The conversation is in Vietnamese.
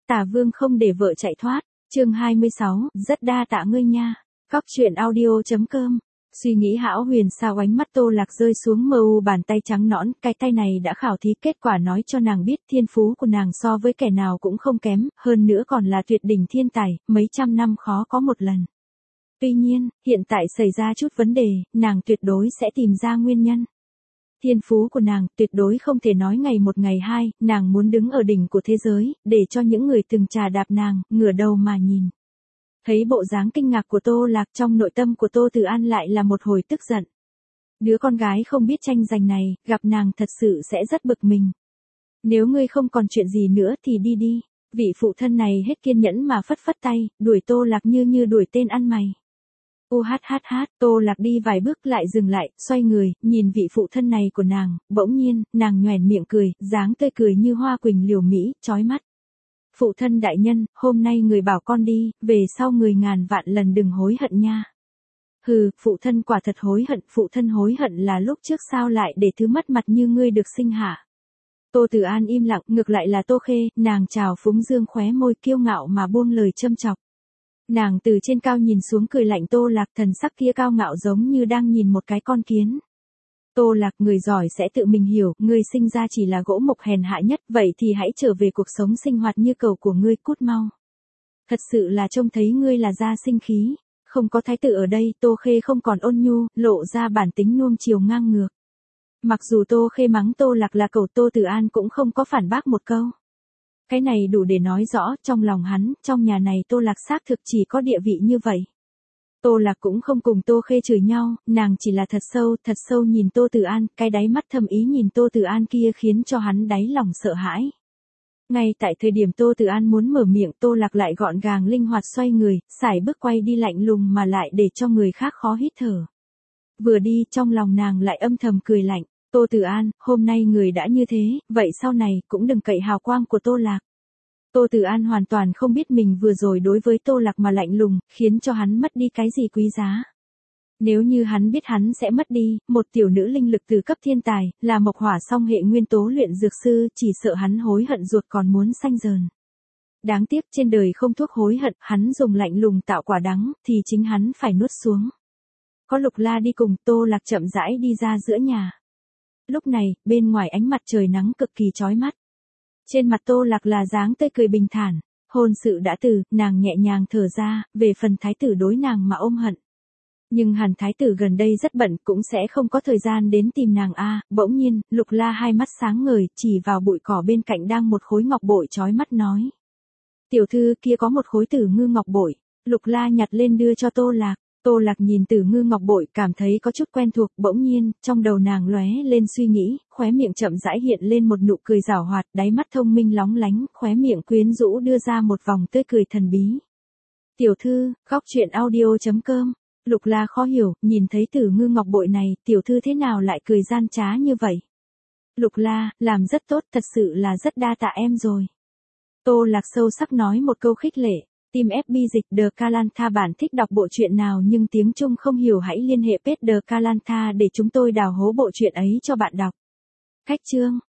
Tà Vương không để vợ chạy thoát. Chương 26, rất đa tạ ngươi nha. Cóc truyện audio.com. Suy nghĩ hão huyền sao ánh mắt Tô Lạc rơi xuống mờ u bàn tay trắng nõn, cái tay này đã khảo thí kết quả nói cho nàng biết thiên phú của nàng so với kẻ nào cũng không kém, hơn nữa còn là tuyệt đỉnh thiên tài, mấy trăm năm khó có một lần. Tuy nhiên, hiện tại xảy ra chút vấn đề, nàng tuyệt đối sẽ tìm ra nguyên nhân. Thiên phú của nàng tuyệt đối không thể nói ngày một ngày hai, nàng muốn đứng ở đỉnh của thế giới, để cho những người từng trà đạp nàng, ngửa đầu mà nhìn. Thấy bộ dáng kinh ngạc của Tô Lạc trong nội tâm của Tô Từ An lại là một hồi tức giận. Đứa con gái không biết tranh giành này, gặp nàng thật sự sẽ rất bực mình. Nếu ngươi không còn chuyện gì nữa thì đi đi. Vị phụ thân này hết kiên nhẫn mà phất phất tay, đuổi Tô Lạc như đuổi tên ăn mày. Tô Lạc đi vài bước lại dừng lại, xoay người, nhìn vị phụ thân này của nàng, bỗng nhiên, nàng nhoẻn miệng cười, dáng tươi cười như hoa quỳnh liều mỹ, chói mắt. Phụ thân đại nhân, hôm nay người bảo con đi, về sau người ngàn vạn lần đừng hối hận nha. Hừ, phụ thân quả thật hối hận, phụ thân hối hận là lúc trước sao lại để thứ mất mặt như ngươi được sinh hả. Tô Từ An im lặng, ngược lại là Tô Khê, nàng trào phúng dương khóe môi kiêu ngạo mà buông lời châm chọc. Nàng từ trên cao nhìn xuống cười lạnh Tô Lạc, thần sắc kia cao ngạo giống như đang nhìn một cái con kiến. Tô Lạc, người giỏi sẽ tự mình hiểu, ngươi sinh ra chỉ là gỗ mục hèn hạ nhất, vậy thì hãy trở về cuộc sống sinh hoạt như cầu của ngươi, cút mau. Thật sự là trông thấy ngươi là da sinh khí, không có thái tử ở đây, Tô Khê không còn ôn nhu, lộ ra bản tính nuông chiều ngang ngược. Mặc dù Tô Khê mắng Tô Lạc là cẩu, Tô Từ An cũng không có phản bác một câu. Cái này đủ để nói rõ, trong lòng hắn, trong nhà này Tô Lạc xác thực chỉ có địa vị như vậy. Tô Lạc cũng không cùng Tô Khê chửi nhau, nàng chỉ là thật sâu nhìn Tô Từ An, cái đáy mắt thâm ý nhìn Tô Từ An kia khiến cho hắn đáy lòng sợ hãi. Ngay tại thời điểm Tô Từ An muốn mở miệng, Tô Lạc lại gọn gàng linh hoạt xoay người, sải bước quay đi lạnh lùng mà lại để cho người khác khó hít thở. Vừa đi, trong lòng nàng lại âm thầm cười lạnh, Tô Từ An, hôm nay người đã như thế, vậy sau này cũng đừng cậy hào quang của Tô Lạc. Tô Từ An hoàn toàn không biết mình vừa rồi đối với Tô Lạc mà lạnh lùng, khiến cho hắn mất đi cái gì quý giá. Nếu như hắn biết hắn sẽ mất đi, một tiểu nữ linh lực từ cấp thiên tài, là mộc hỏa song hệ nguyên tố luyện dược sư, chỉ sợ hắn hối hận ruột còn muốn xanh dờn. Đáng tiếc trên đời không thuốc hối hận, hắn dùng lạnh lùng tạo quả đắng, thì chính hắn phải nuốt xuống. Có Lục La đi cùng, Tô Lạc chậm rãi đi ra giữa nhà. Lúc này, bên ngoài ánh mặt trời nắng cực kỳ chói mắt. Trên mặt Tô Lạc là dáng tươi cười bình thản, hôn sự đã từ, nàng nhẹ nhàng thở ra, về phần thái tử đối nàng mà ôm hận. Nhưng hẳn thái tử gần đây rất bận cũng sẽ không có thời gian đến tìm nàng bỗng nhiên, Lục La hai mắt sáng ngời, chỉ vào bụi cỏ bên cạnh đang một khối ngọc bội chói mắt nói. Tiểu thư kia có một khối tử ngư ngọc bội, Lục La nhặt lên đưa cho Tô Lạc. Tô Lạc nhìn tử ngư ngọc bội cảm thấy có chút quen thuộc, bỗng nhiên, trong đầu nàng lóe lên suy nghĩ, khóe miệng chậm rãi hiện lên một nụ cười giảo hoạt, đáy mắt thông minh lóng lánh, khóe miệng quyến rũ đưa ra một vòng tươi cười thần bí. Tiểu thư, Cóc truyện audio.com. Lục La khó hiểu, nhìn thấy tử ngư ngọc bội này, tiểu thư thế nào lại cười gian trá như vậy? Lục La, làm rất tốt, thật sự là rất đa tạ em rồi. Tô Lạc sâu sắc nói một câu khích lệ. Team FB dịch The Kalantha, bạn thích đọc bộ truyện nào nhưng tiếng Trung không hiểu hãy liên hệ page The Kalantha để chúng tôi đào hố bộ truyện ấy cho bạn đọc. Cách chương